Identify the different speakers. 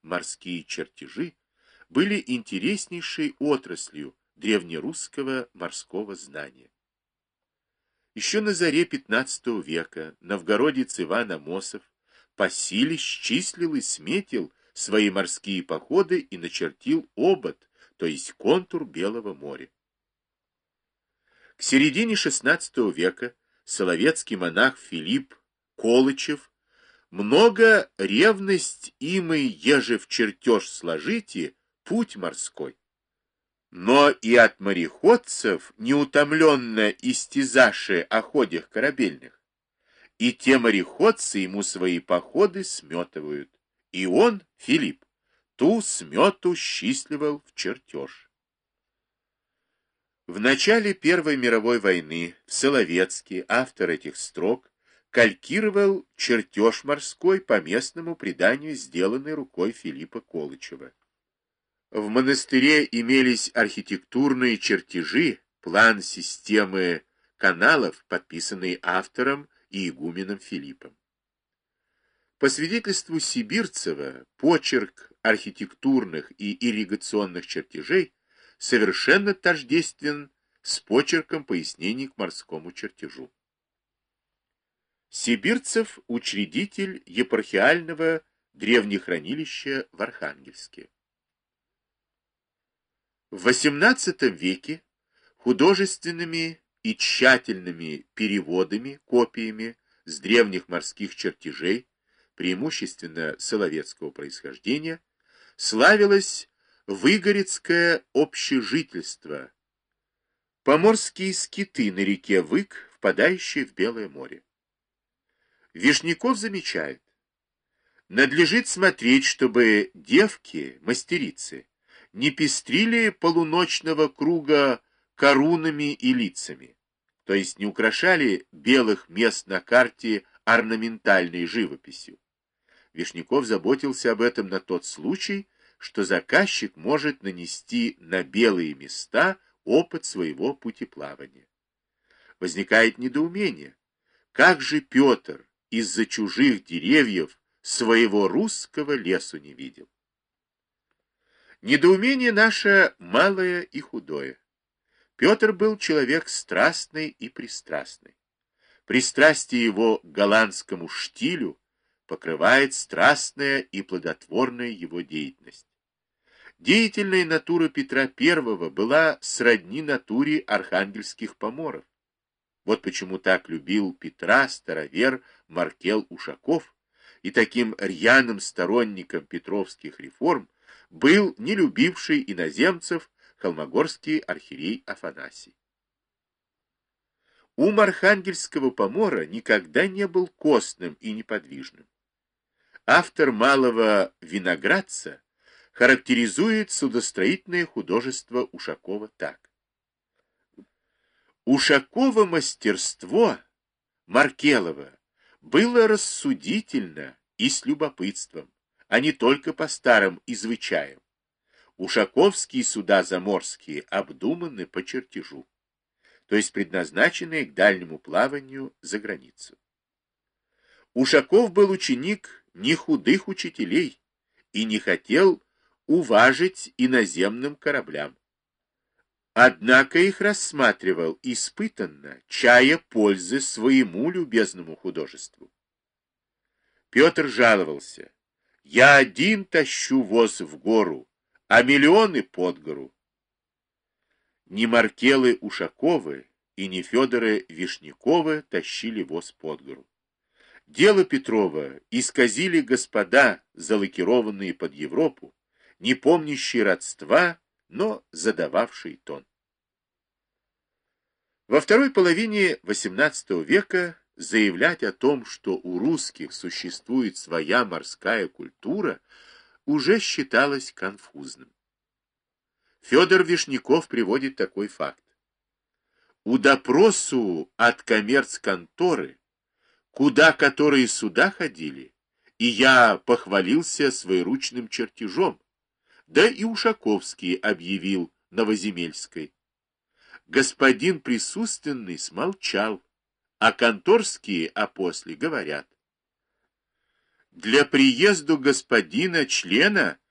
Speaker 1: морские чертежи были интереснейшей отраслью древнерусского морского знания. Еще на заре XV века новгородец Иван Амосов по силе счислил и сметил свои морские походы и начертил обод, то есть контур Белого моря. К середине XVI века соловецкий монах Филипп Колычев много ревность имы, еже в чертеж сложите, путь морской. Но и от мореходцев неутомленно истязаше о ходях корабельных, и те мореходцы ему свои походы сметывают, и он, Филипп, ту смету счастливал в чертеж. В начале Первой мировой войны в Соловецке автор этих строк калькировал чертеж морской по местному преданию, сделанный рукой Филиппа Колычева. В монастыре имелись архитектурные чертежи, план системы каналов, подписанный автором и игуменом Филиппом. По свидетельству Сибирцева, почерк архитектурных и ирригационных чертежей совершенно тождествен с почерком пояснений к морскому чертежу. Сибирцев – учредитель епархиального древнехранилища в Архангельске. В XVIII веке художественными и тщательными переводами, копиями с древних морских чертежей, преимущественно соловецкого происхождения, славилось Выгорецкое общежительство, поморские скиты на реке Вык, впадающие в Белое море. Вишняков замечает: надлежит смотреть, чтобы девки, мастерицы, не пестрили полуночного круга корунами и лицами, то есть не украшали белых мест на карте орнаментальной живописью. Вишняков заботился об этом на тот случай, что заказчик может нанести на белые места опыт своего путеплавания. Возникает недоумение: как же Петр из-за чужих деревьев своего русского лесу не видел? Недоумение наше малое и худое. Петр был человек страстный и пристрастный. Пристрастие его к голландскому штилю покрывает страстная и плодотворная его деятельность. Деятельная натура Петра I была сродни натуре архангельских поморов. Вот почему так любил Петра старовер Маркел Ушаков, и таким рьяным сторонником петровских реформ был не любивший иноземцев холмогорский архиерей Афанасий. Ум архангельского помора никогда не был костным и неподвижным. Автор «Малого виноградца» характеризует судостроительное художество Ушакова так: Ушакова мастерство Маркелова было рассудительно и с любопытством, а не только по старым извычаям. Ушаковские суда заморские обдуманы по чертежу, то есть предназначенные к дальнему плаванию за границу. Ушаков был ученик не худых учителей и не хотел уважить иноземным кораблям. Однако их рассматривал испытанно, чая пользы своему любезному художеству. Петр жаловался: «Я один тащу воз в гору, а миллионы под гору». Ни Маркелы Ушаковы и ни Федоры Вишняковы тащили воз под гору. Дело Петрова исказили господа, залакированные под Европу, не помнящие родства, но задававшие тон. Во второй половине XVIII века заявлять о том, что у русских существует своя морская культура, уже считалось конфузным. Федор Вишняков приводит такой факт: «У допросу от коммерц-конторы, куда которые суда ходили, и я похвалился своеручным чертежом, да и Ушаковский объявил Новоземельской. Господин присутственный смолчал, а конторские опосле говорят: Для приезду господина члена